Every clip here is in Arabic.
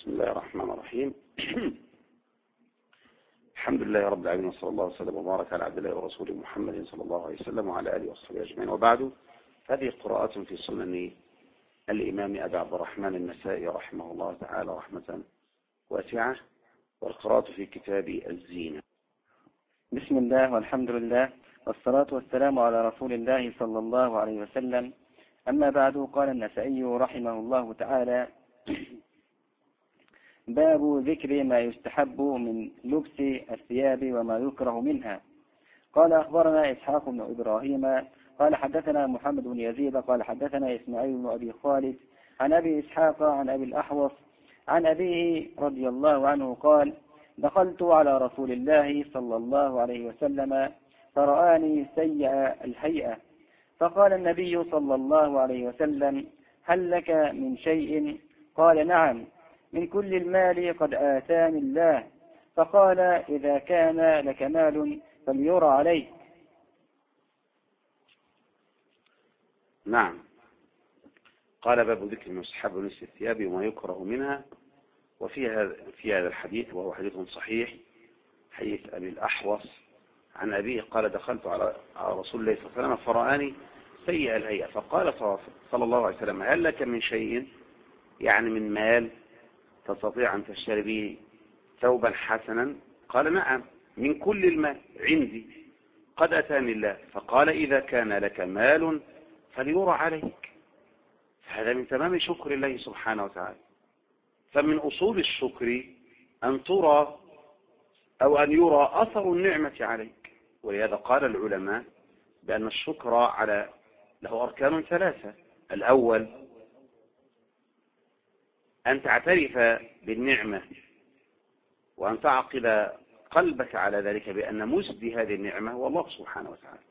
بسم الله الرحمن الرحيم. الحمد لله رب العالمين، وصلى الله وسلم وبارك على عبد الله ورسوله محمد صلى الله عليه وسلم وعلى آله وصحبه أجمعين، وبعد. هذه قراءات في سنن الإمام أبي عبد الرحمن النسائي رحمه الله تعالى رحمة واسعة، والقراءة في كتاب الزينة. بسم الله والحمد لله والصلاة والسلام على رسول الله صلى الله عليه وسلم. أما بعد، قال النسائي رحمه الله تعالى: باب ذكر ما يستحب من لبس الثياب وما يكره منها. قال: أخبرنا إسحاق بن إبراهيم قال حدثنا محمد بن يزيد قال حدثنا إسماعيل بن أبي خالد عن أبي إسحاق عن أبي الأحوص عن أبيه رضي الله عنه قال: دخلت على رسول الله صلى الله عليه وسلم فرآني سيء الهيئة، فقال النبي صلى الله عليه وسلم: هل لك من شيء؟ قال: نعم، من كل المال قد آتاني الله. فقال: إذا كان لك مال فليرى عليك. نعم. قال: باب ذكر ما يستحب من لبس الثياب وما يكره منها. في هذا الحديث، وهو حديث صحيح، حديث أبي الأحوص عن أبيه قال: دخلت على رسول الله صلى الله عليه وسلم فرآني سيء الهيئة، فقال صلى الله عليه وسلم: هل لك من شيء؟ يعني من مال تستطيع أن تشتري به ثوبا حسنا؟ قال: نعم، من كل المال عندي قد أتاني الله. فقال: إذا كان لك مال فليرى عليك. فهذا من تمام شكر الله سبحانه وتعالى. فمن أصول الشكر أن ترى أو أن يرى أثر النعمة عليك. ولهذا قال العلماء بأن الشكر له أركان ثلاثة. الأول أن تعترف بالنعمة وأن تعقد قلبك على ذلك بأن مسدي هذه النعمة هو الله سبحانه وتعالى.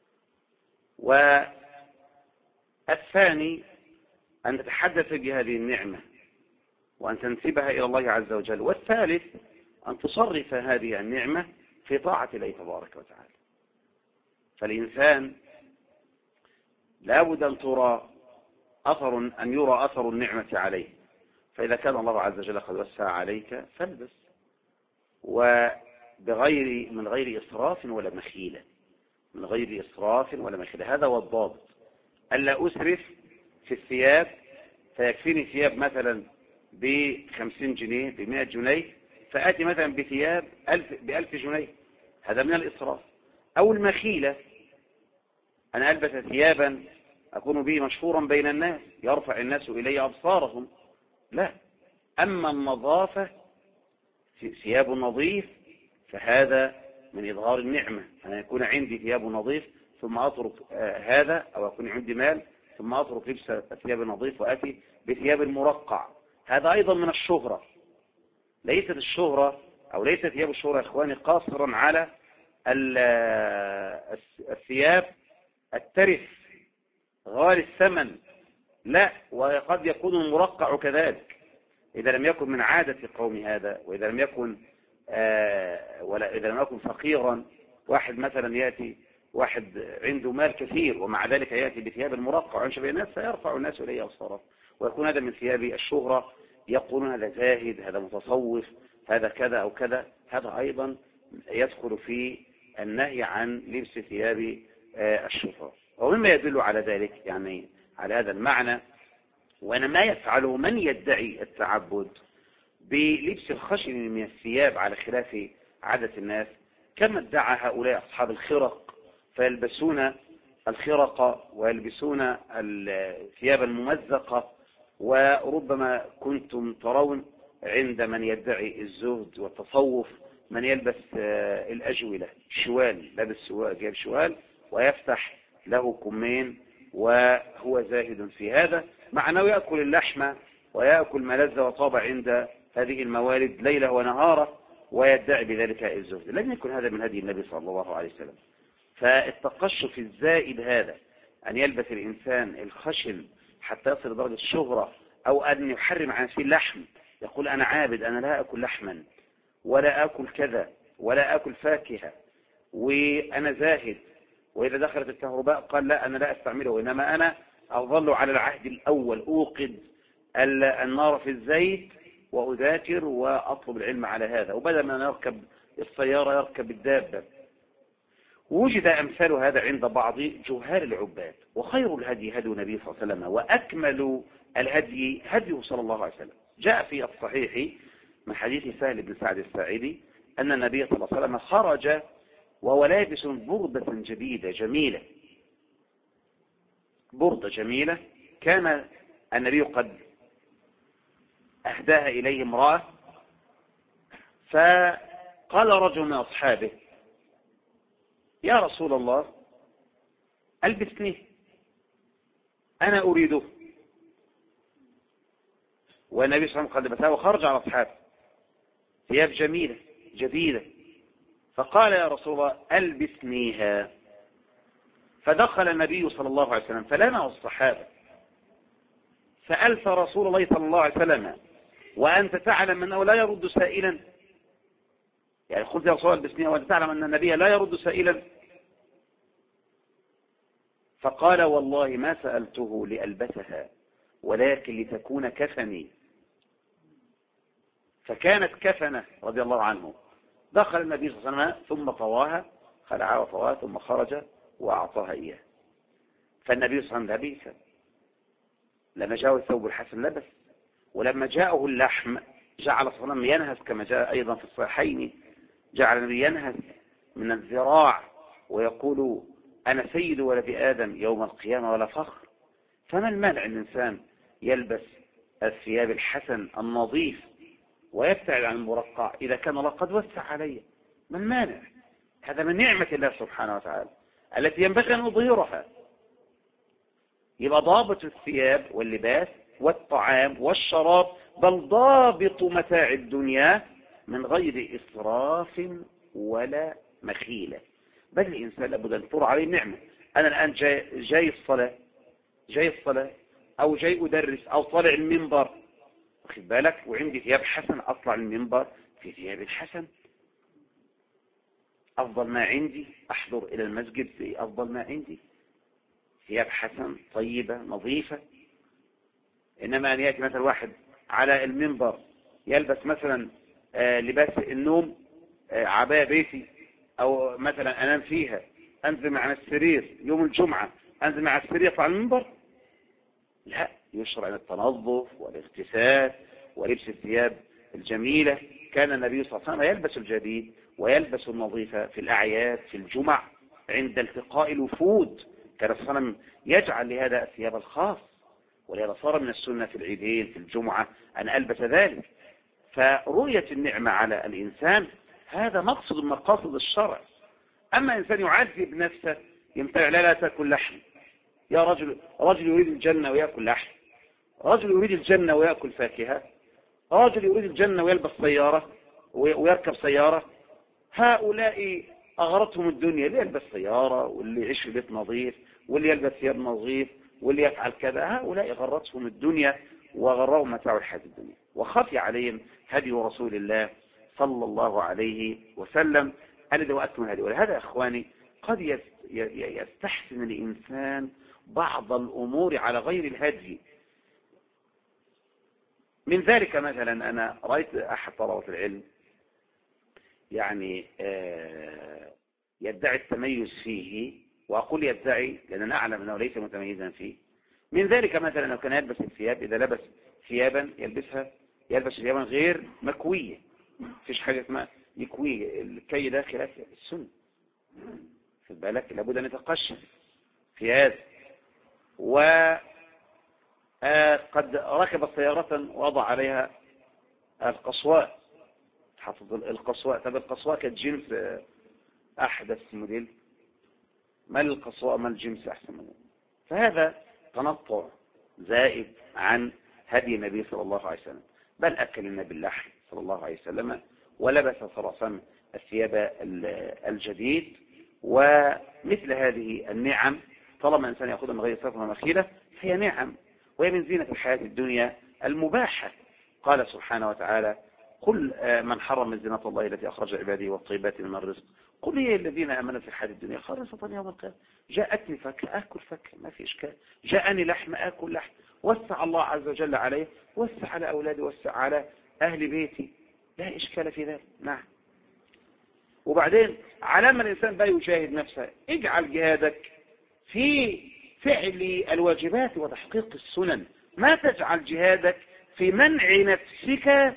والثاني أن تتحدث بهذه النعمة وأن تنسبها إلى الله عز وجل. والثالث أن تصرف هذه النعمة في طاعة الله تبارك وتعالى. فالإنسان لابد أن يرى أثر النعمة عليه. فإذا كان الله عز وجل قد وسع عليك فالبس، من غير إسراف ولا مخيلة. من غير إسراف ولا مخيلة، هذا هو الضابط. ألا أسرف في الثياب فيكفيني ثياب مثلا ب50 جنيه ب100 جنيه، فآتي مثلا بثياب ب1000 جنيه، هذا من الإسراف. أو المخيلة، أنا ألبس ثيابا أكون به مشهورا بين الناس يرفع الناس إلي أبصارهم، لا. أما النظافة، ثياب نظيف، فهذا من إظهار النعمة. أنا يكون عندي ثياب نظيف ثم أترك هذا، أو يكون عندي مال ثم أترك لبس الثياب النظيف وأتي بثياب مرقع، هذا أيضا من الشهرة. ليست الشهرة أو ليست ثياب الشهرة يا إخواني قاصرا على الثياب الترف غالي الثمن، لا، وقد يكون المرقع كذلك إذا لم يكن من عادة قوم هذا، وإذا لم يكن إذا لم يكن فقيرا. واحد مثلا يأتي، واحد عنده مال كثير ومع ذلك يأتي بثياب المرقع ويمشي بين الناس فيرفع الناس إليه أبصارهم، ويكون هذا من ثياب الشهرة. يقولون هذا زاهد، هذا متصوف، هذا كذا أو كذا. هذا أيضا يدخل في النهي عن لبس ثياب الشهرة. ومما يدل على ذلك، يعني على هذا المعنى، وأنا ما يفعله من يدعي التعبد بلبس الخشن من الثياب على خلاف عادة الناس، كما ادعى هؤلاء أصحاب الخرق، فيلبسون الخرق ويلبسون الثياب الممزقة. وربما كنتم ترون عند من يدعي الزهد والتصوف من يلبس الأجولة، شوال، لابس جاب شوال ويفتح له كمين وهو زاهد في هذا، مع أنه يأكل اللحم ويأكل ما لذ وطاب عند هذه الموالد ليلة ونهارة، ويدعي بذلك الزهد. لم يكن هذا من هدي النبي صلى الله عليه وسلم. فالتقشف الزائد هذا، أن يلبس الإنسان الخشن حتى يصل لدرجة الشهرة، أو أن يحرم عن نفسه اللحم، يقول أنا عابد، أنا لا أكل لحما ولا أكل كذا ولا أكل فاكهة وأنا زاهد، وإذا دخلت الكهرباء قال لا أنا لا أستعمله، إنما أنا أظل على العهد الأول، أوقد النار في الزيت وأذاكر وأطلب العلم على هذا، وبدل ما يركب السيارة يركب الدابة. وجد أمثال هذا عند بعض جهال العباد. وخير الهدي هدي النبي صلى الله عليه وسلم، وأكمل الهدي هديه صلى الله عليه وسلم. جاء في الصحيح من حديث سهل بن سعد الساعدي أن النبي صلى الله عليه وسلم خرج وهو لابس بردة جديدة جميلة، بردة جميلة كان النبي قد أهداها إليه امرأة. فقال رجل من أصحابه: يا رسول الله ألبسني، أنا أريده. والنبي صلى الله عليه وسلم قد لبسها وخرج على أصحابه ثياب جميلة جديدة، فقال: يا رسول الله ألبسنيها. فدخل النبي صلى الله عليه وسلم فلمه الصحابة، سألت رسول الله صلى الله عليه وسلم وأنت تعلم أنه لا يرد سائلا؟ يعني قلت يا رسول الله ألبسنيها وأنت تعلم أن النبي لا يرد سائلا؟ فقال: والله ما سألته لألبسها ولكن لتكون كفني. فكانت كفنة رضي الله عنه. دخل النبي صلى الله عليه وسلم ثم طواها، خلعها وطواها، ثم خرج وأعطاها إياه. فالنبي صلى الله عليه وسلم لما جاءه الثوب الحسن لبس، ولما جاءه اللحم جعل صلى الله عليه وسلم ينهز كما جاء أيضا في الصحيحين، جعل النبي ينهز من الذراع ويقول: أنا سيد ولد آدم يوم القيامة ولا فخر. فما المانع الإنسان يلبس الثياب الحسن النظيف ويبتعد عن المرقع إذا كان الله قد وسع عليه؟ ما المانع؟ هذا من نعمة الله سبحانه وتعالى التي ينبغي أن نظهرها. يبقى ضابط الثياب واللباس والطعام والشراب، بل ضابط متاع الدنيا من غير إسراف ولا مخيلة. بل الإنسان لابد أن تطر عليه نعمة. أنا الآن جاي الصلاة أو جاي أدرس أو طالع المنبر، واخد بالك، وعندي ثياب حسن، أطلع المنبر في ثياب حسن، أفضل ما عندي، أحضر إلى المسجد في أفضل ما عندي، ثياب حسن طيبة نظيفة. إنما أن يأتي مثلا واحد على المنبر يلبس مثلا لباس النوم، عباية بيتي، أو مثلا أنام فيها، أنزل مع السرير يوم الجمعة، أنزل مع السرير يطلع المنبر، لا، يشرع التنظف والاغتسال ولبس الثياب الجميلة. كان النبي صلى الله عليه وسلم يلبس الجديد ويلبس النظيفة في الأعياد، في الجمع، عند التقاء الوفود. كان صلى الله عليه وسلم يجعل لهذا الثياب الخاص، ولهذا صار من السنة في العيدين في الجمعة أن ألبس ذلك. فرؤية النعمة على الإنسان هذا مقصد من مقاصد الشرع. أما إنسان يعذب نفسه يمتنع: لا تأكل لحم، يا رجل يريد الجنة ويأكل لحم، رجل يريد الجنة ويأكل فاكهة، رجل يريد الجنة ويلبس سيارة ويركب سيارة. هؤلاء أغرتهم الدنيا، اللي يلبس سيارة واللي يعيش في بيت نظيف واللي يلبس ثياب نظيف واللي يفعل كذا، هؤلاء غرتهم الدنيا وغرهم متاع الحياة الدنيا، وخفي عليهم هدي رسول الله صلى الله عليه وسلم الذي هو أكمل هدي. ولهذا أخواني قد يستحسن الإنسان بعض الأمور على غير الهدي. من ذلك مثلا أنا رأيت أحد طلبة العلم يعني يدعي التميز فيه، وأقول يدعي لأن أنا أعلم أنه ليس متميزا فيه. من ذلك مثلا لو كان يلبس الثياب، إذا لبس ثيابا يلبس ثيابا غير مكوية، فيش حاجة اسمها يكويه، الكي ده خلاف السنة، في بالك، لابد أن يتقشف في هذا. وقد ركب سيارة ووضع عليها القصواء، حفظ القصواء. طب القصواء كانت جنس أحدث موديل، ما القصواء ما الجنس أحسن موديل. فهذا تنطع زائد عن هدي النبي صلى الله عليه وسلم. بل أكل النبي اللحم صلى الله عليه وسلم، ولبس صلى الله عليه وسلم الثياب الجديد. ومثل هذه النعم طالما الإنسان يأخذها من غير صرف ومخيلة فهي نعم، وهي من زينة الحياة الدنيا المباحة. قال سبحانه وتعالى: قل من حرم من زينة الله التي أخرج عباده والطيبات من الرزق قل هي الذين آمنوا في الحياة الدنيا خالصة يوم القيامة. جاءتني فاكهة آكل فاكهة، ما في إشكال. جاءني لحم آكل لحم. وسع الله عز وجل عليه، وسع على أولاده، وسع على أهل بيتي لا إشكال في ذلك. نعم. وبعدين على ما الإنسان بقى يجاهد نفسه، اجعل جهادك في فعل الواجبات وتحقيق السنن، ما تجعل جهادك في منع نفسك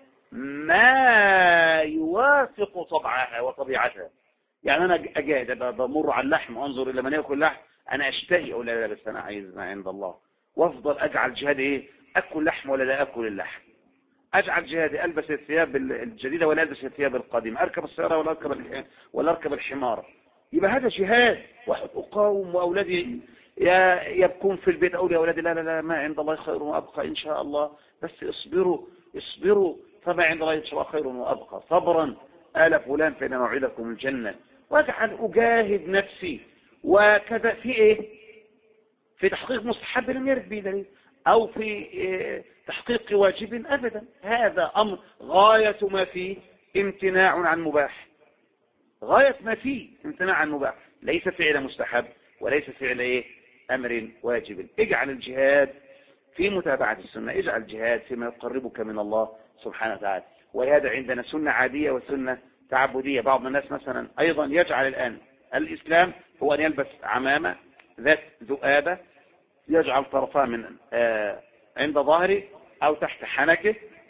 ما يوافق طبعها وطبيعتها. يعني أنا أجاهد بمر على اللحم وأنظر إلى من يأكل لحم، أنا أشتهي أو لا، بس أنا عايز ما عند الله، وأفضل أجعل جهادي إيه؟ أكل لحم ولا لا أكل اللحم، أجعل جهادي ألبس الثياب الجديدة ولا ألبس الثياب القديمة، أركب السيارة ولا أركب الحمار. يبقى هذا جهاد. واحد أقاوم وأولادي يبكون في البيت، أولي أولادي لا لا لا، ما عند الله خير وأبقى إن شاء الله، بس اصبروا فما عند الله إن شاء الله خير وأبقى، صبرا آل فلان فإن موعدكم الجنة. واجعل أجاهد نفسي. وكذا في إيه؟ في تحقيق مستحب لم يرد به دليل، أو في تحقيق واجب أبدا. هذا أمر غاية ما فيه امتناع عن مباح، غاية ما فيه امتناع عن مباح، ليس فعل مستحب وليس فعل إيه؟ أمر واجب. اجعل الجهاد في متابعة السنة، اجعل الجهاد فيما يقربك من الله سبحانه وتعالى. وهذا عندنا سنة عادية وسنة تعبدية. بعض الناس مثلا أيضا يجعل الآن الإسلام هو أن يلبس عمامة ذات ذؤابة، يجعل طرفها من عند ظهره أو تحت حنكه،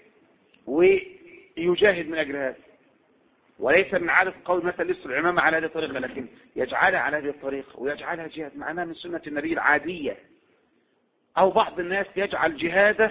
ويجاهد من أجل هذا. وليس من عادة قول مثلا لبس العمامة على هذه الطريقة، لكن يجعلها على هذه الطريقة ويجعلها جهاد، معناها من سنة النبي العادية. أو بعض الناس يجعل جهاده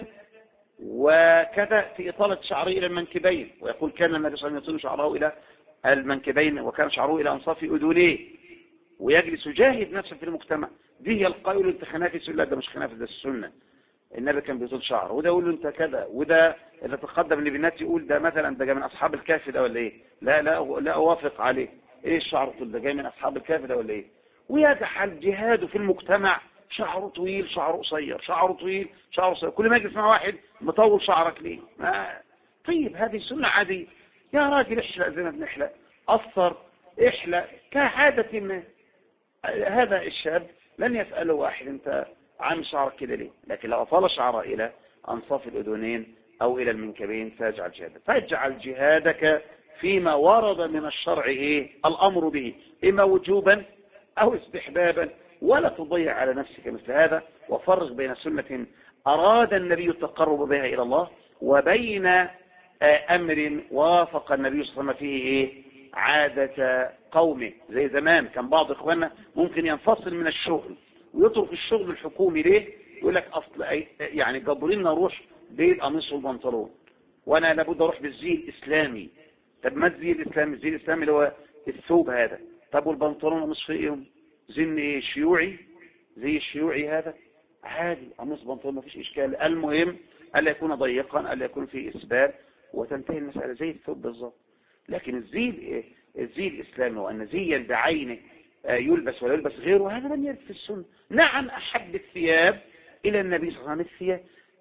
وكذا في إطالة شعره إلى المنكبين، ويقول كان النبي صلى الله عليه وسلم يطيل شعره إلى المنكبين وكان شعره إلى أنصاف أذنيه، ويجلس يجاهد نفسه في المجتمع. دي هي القائل انت خنافس، لا ده مش خنافس، ده السنة. النبي كان بيطول شعره، وده يقول له انت كذا، وده اللي تقدم لبنات يقول ده مثلا ده جاي من أصحاب الكهف ده ولا ايه؟ لا أوافق عليه. ايه الشعر طول ده؟ جاي من أصحاب الكهف ده ولا ايه؟ ويجعل جهاده في المجتمع، شعره طويل شعره قصير، شعره طويل شعره قصير، كل ما يجلس مع واحد مطول شعرك ليه؟ طيب هذه سنة عادية. يا راجل احلق زي ما بنحلق، قصر، احلق كعادة الناس. هذا الشاب لن يسأله واحد انت عامل شعرك كده ليه، لكن لو أطال شعره إلى أنصاف الأذنين أو إلى المنكبين فاجعل جهادك. فاجعل جهادك فيما ورد من الشرع إيه؟ الأمر به، إما وجوبا أو استحبابا، ولا تضيع على نفسك مثل هذا. وفرق بين سنة أراد النبي التقرب بها إلى الله وبين أمر وافق النبي صلى الله عليه وسلم فيه إيه؟ عادة قومه. زي زمان كان بعض إخواننا ممكن ينفصل من الشغل ويترك الشغل الحكومي. ليه؟ يقول لك أصل يعني قبلنا نروح بالقميص والبنطلون، وأنا لابد أروح بالزي الإسلامي. طب ما الزي الإسلامي؟ الزي الإسلامي اللي هو الثوب هذا. طب والبنطلون قميص فيهم زي شيوعي، زي الشيوعي هذا عادي، قميص بنطلون ما فيش إشكال. المهم ألا يكون ضيقا، ألا يكون فيه إسبال، وتنتهي المسألة زي الثوب بالظبط. لكن الزي الإسلامي وأن زيا بعينه يلبس ولا يلبس غيره، هذا لم يرد في السنة. نعم أحب الثياب إلى النبي صلى الله عليه وسلم الثياب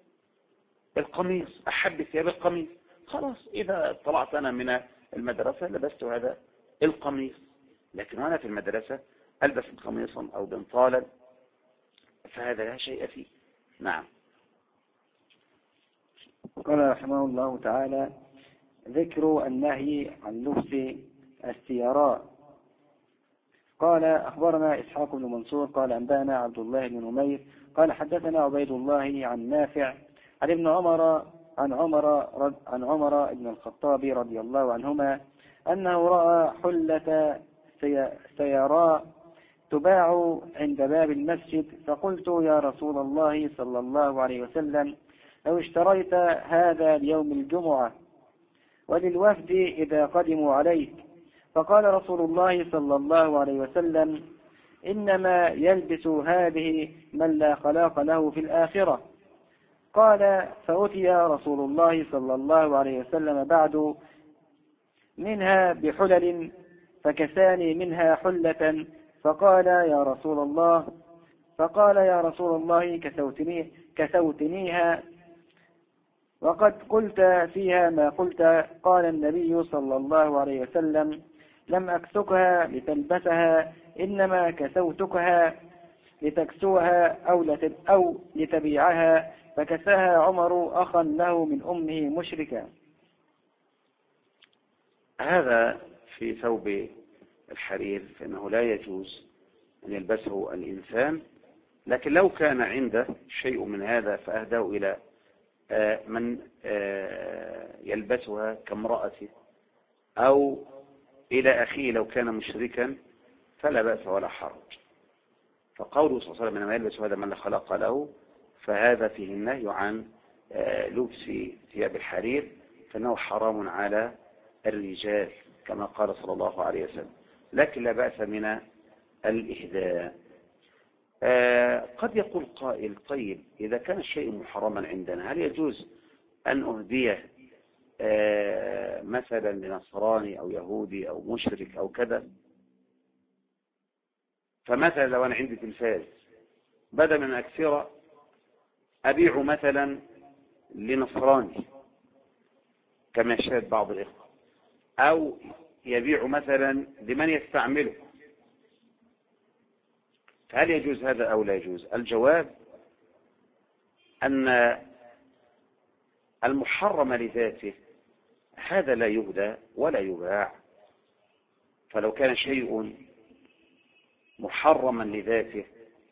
القميص، أحب الثياب القميص. خلاص إذا طلعت أنا من المدرسة لبست هذا القميص، لكن وأنا في المدرسة ألبس قميصا أو بنطالا فهذا لا شيء فيه. نعم. قال رحمه الله تعالى: ذكر النهي عن لبس السيراء. قال أخبرنا إسحاق بن منصور قال أنبانا عبد الله بن نمير قال حدثنا عبيد الله عن نافع عن ابن عمر عن عمر بن الخطاب رضي الله عنهما أنه رأى حلة سيراء تباع عند باب المسجد، فقلت يا رسول الله صلى الله عليه وسلم لو اشتريت هذا ليوم الجمعة وللوفد إذا قدموا عليك. فقال رسول الله صلى الله عليه وسلم إنما يلبس هذه من لا خلاق له في الآخرة. قال فأتي رسول الله صلى الله عليه وسلم بعد منها بحلل فكساني منها حلة، فقال يا رسول الله كسوتنيها وقد قلت فيها ما قلت. قال النبي صلى الله عليه وسلم لم أكسكها لتلبسها، إنما كسوتكها لتكسوها أو لتبيعها فكساها عمر أخا له من أمه مشركا. هذا في ثوب الحرير فإنه لا يجوز أن يلبسه الإنسان، لكن لو كان عنده شيء من هذا فأهداه إلى من يلبسها كامرأته أو إلى أخيه لو كان مشركا فلا بأس ولا حرج. فقوله صلى الله عليه وسلم إنما يلبس هذا من لا خلق له، فهذا فيه النهي عن لبس ثياب الحرير، فإنه حرام على الرجال كما قال صلى الله عليه وسلم، لكن لا بأس من الإهداء. قد يقول قائل طيب إذا كان الشيء محرما عندنا هل يجوز أن أهديه مثلا لنصراني أو يهودي أو مشرك أو كذا؟ فمثلا لو أنا عندي تلفاز بدل من أكثر أبيع مثلا لنصراني كما يشاهد بعض الإخوة، أو يبيع مثلا لمن يستعمله، فهل يجوز هذا أو لا يجوز؟ الجواب أن المحرم لذاته هذا لا يهدى ولا يباع. فلو كان شيء محرما لذاته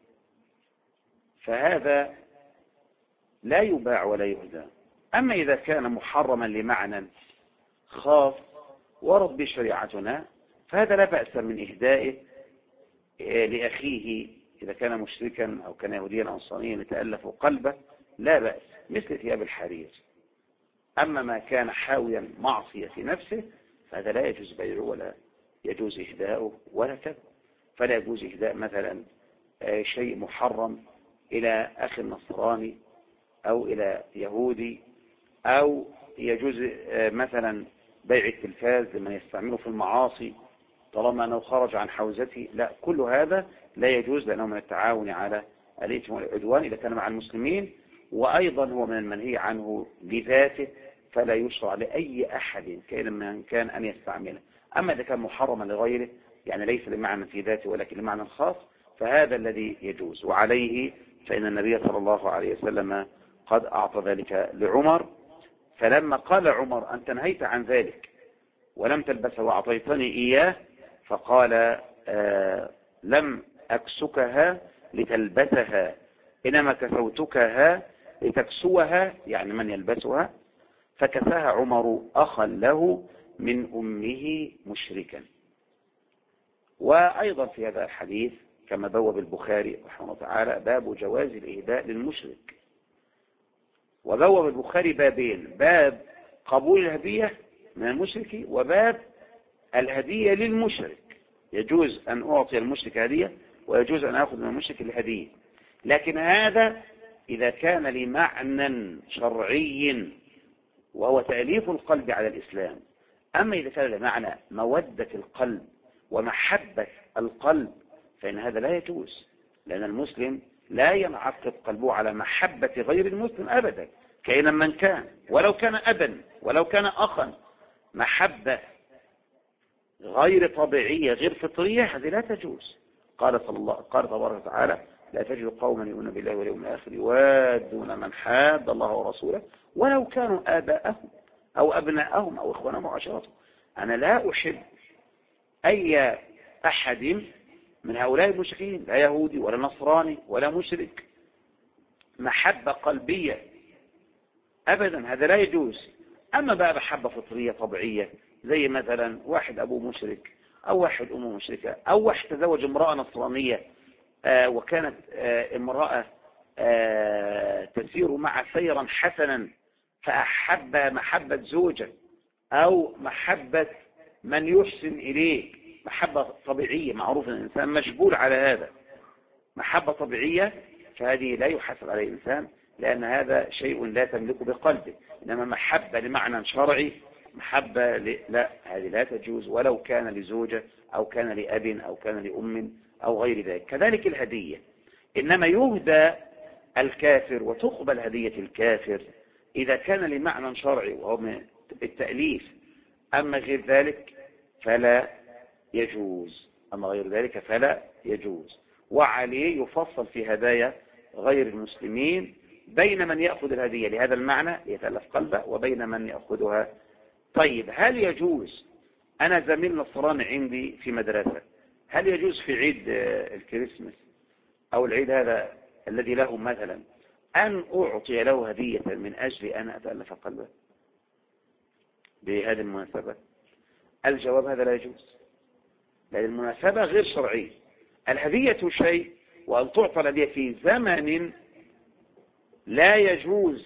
فهذا لا يباع ولا يهدى. أما إذا كان محرما لمعنى خاص ورد بشريعتنا فهذا لا بأس من إهدائه لأخيه إذا كان مشركا أو كان يهوديا أو نصرانيا يتألف قلبه، لا بأس، مثل ثياب الحرير. أما ما كان حاويا معصية في نفسه فهذا لا يجوز بيعه ولا يجوز إهداؤه ولا كذا. فلا يجوز إهداء مثلا شيء محرم إلى أخ نصراني أو إلى يهودي، أو يجوز مثلا بيع التلفاز لمن يستعمله في المعاصي طالما أنه خرج عن حوزته، لا، كل هذا لا يجوز لأنه من التعاون على الإثم والعدوان إذا كان مع المسلمين، وأيضا هو من المنهي عنه لذاته فلا يشرع لأي أحد كائنا من كان أن يستعمله. أما إذا كان محرما لغيره يعني ليس لمعنى في ذاته ولكن لمعنى خاص فهذا الذي يجوز. وعليه فإن النبي صلى الله عليه وسلم قد أعطى ذلك لعمر، فلما قال عمر أنت نهيت عن ذلك ولم تلبسه وأعطيتني إياه، فقال لم أكسكها لتلبسها إنما كسوتكها لتكسوها، يعني من يلبسها. فكساها عمر أخا له من أمه مشركا. وأيضا في هذا الحديث كما بوب البخاري رحمه الله تعالى باب جواز الإهداء للمشرك. وبوب البخاري بابين: باب قبول الهدية من المشرك وباب الهدية للمشرك. يجوز أن أعطي المشرك هدية ويجوز أن أخذ من المشرك الهدية، لكن هذا إذا كان لمعنى شرعي وهو تأليف القلب على الإسلام. أما إذا كان لمعنى مودة القلب ومحبة القلب فإن هذا لا يجوز، لأن المسلم لا ينعقد قلبه على محبة غير المسلم أبدا كائنا من كان، ولو كان أبا ولو كان أخا. محبة غير طبيعية غير فطرية هذه لا تجوز. قال تبارك وتعالى: لا تجد قوما يؤمنون بالله واليوم الآخر يوادون من حاد الله ورسوله ولو كانوا آباءهم أو أبناءهم أو إخوانهم وعشيرتهم. أنا لا أحب أي أحد من هؤلاء المشركين، لا يهودي ولا نصراني ولا مشرك، محبة قلبية أبدا، هذا لا يجوز. أما بقى محبة فطرية طبيعية زي مثلا واحد أبوه مشرك أو واحد أمه مشركة أو واحد تزوج امرأة نصرانية وكانت امرأة تسير مع سيرا حسنا فأحب محبة زوجة أو محبة من يحسن إليه، محبة طبيعية معروف أن الإنسان مشغول على هذا، محبة طبيعية، فهذه لا يحاسب عليه الإنسان لأن هذا شيء لا تملكه بقلبه. إنما محبة لمعنى شرعي، محبة لا، هذه لا تجوز ولو كان لزوجة أو كان لأب أو كان لأم أو غير ذلك. كذلك الهدية، إنما يهدى الكافر وتقبل هدية الكافر إذا كان لمعنى شرعي وهو من التأليف. أما غير ذلك فلا يجوز، أما غير ذلك فلا يجوز. وعليه يفصل في هدايا غير المسلمين بين من يأخذ الهدية لهذا المعنى يتألف قلبه وبين من يأخذها. طيب هل يجوز، أنا زميل نصراني عندي في مدرسة، هل يجوز في عيد الكريسماس أو العيد هذا الذي له مثلا أن أعطي له هدية من أجل أن أتألف قلبه بهذه المناسبة؟ الجواب هذا لا يجوز، لأن المناسبة غير شرعية. الهدية شيء، وأن تعطى الهدية في زمن لا يجوز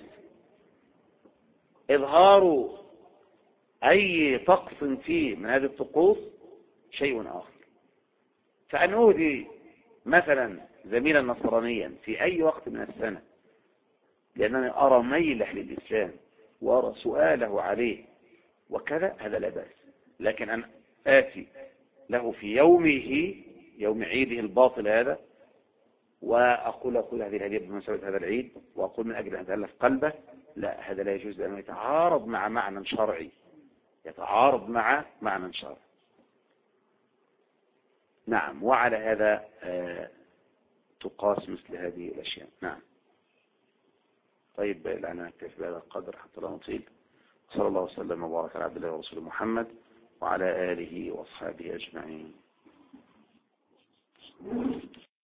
إظهار أي طقس فيه من هذه الطقوس شيء آخر. فأن أهدي مثلا زميلا نصرانيا في أي وقت من السنة لأنني أرى ميله للإسلام وأرى سؤاله عليه وكذا، هذا لا بأس. لكن أن آتي له في يومه، يوم عيده الباطل هذا، وأقول له خذ هذه الهدية بمناسبة هذا العيد، وأقول من أجل أن تألف قلبه، لا، هذا لا يجوز، لأنه يتعارض مع معنى شرعي، يتعارض مع معنى شرعي. نعم، وعلى هذا تقاس مثل هذه الأشياء. نعم. طيب الآن نكتفي بهذا القدر حتى لا نطيل. صلى الله وسلم وبارك على عبد الله ورسوله محمد وعلى آله وأصحابه أجمعين.